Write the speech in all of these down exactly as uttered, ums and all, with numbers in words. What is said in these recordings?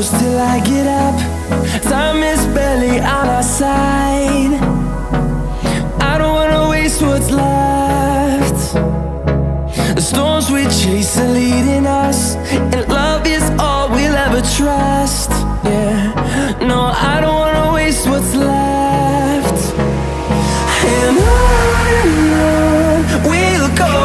close till I get up. Time is barely on our side. I don't wanna waste what's left. The storms we chase are leading us, and love is all we'll ever trust. Yeah, no, I don't wanna waste what's left. And on and on we'll go,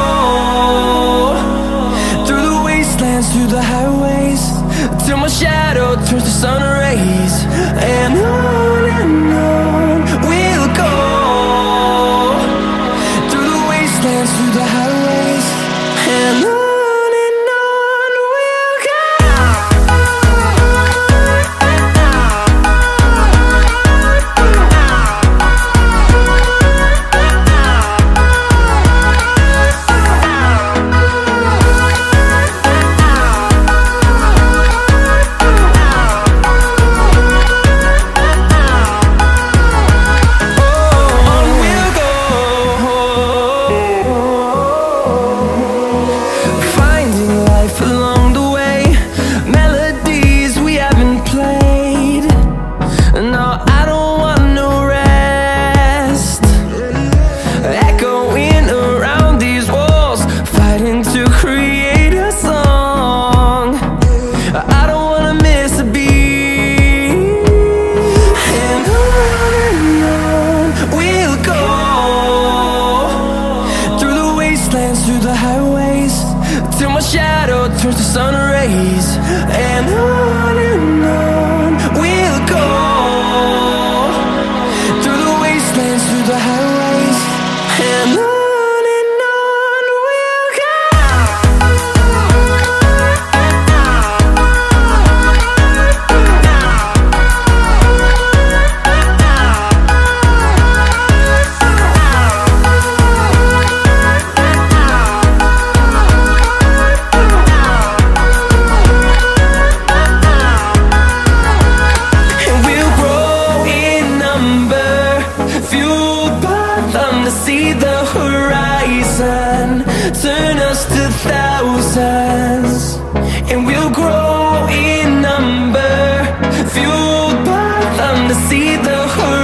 through the wastelands, through the highways, till my shadow turns to sun rays. And on and on we'll go, through the wastelands, through the highways, and on. Through the highways, till my shadow turns to sun rays. And on and on we'll go, through the wastelands, through the highways, and on. See the horizon turn us to thousands, and we'll grow in number, fueled by them to see the horizon.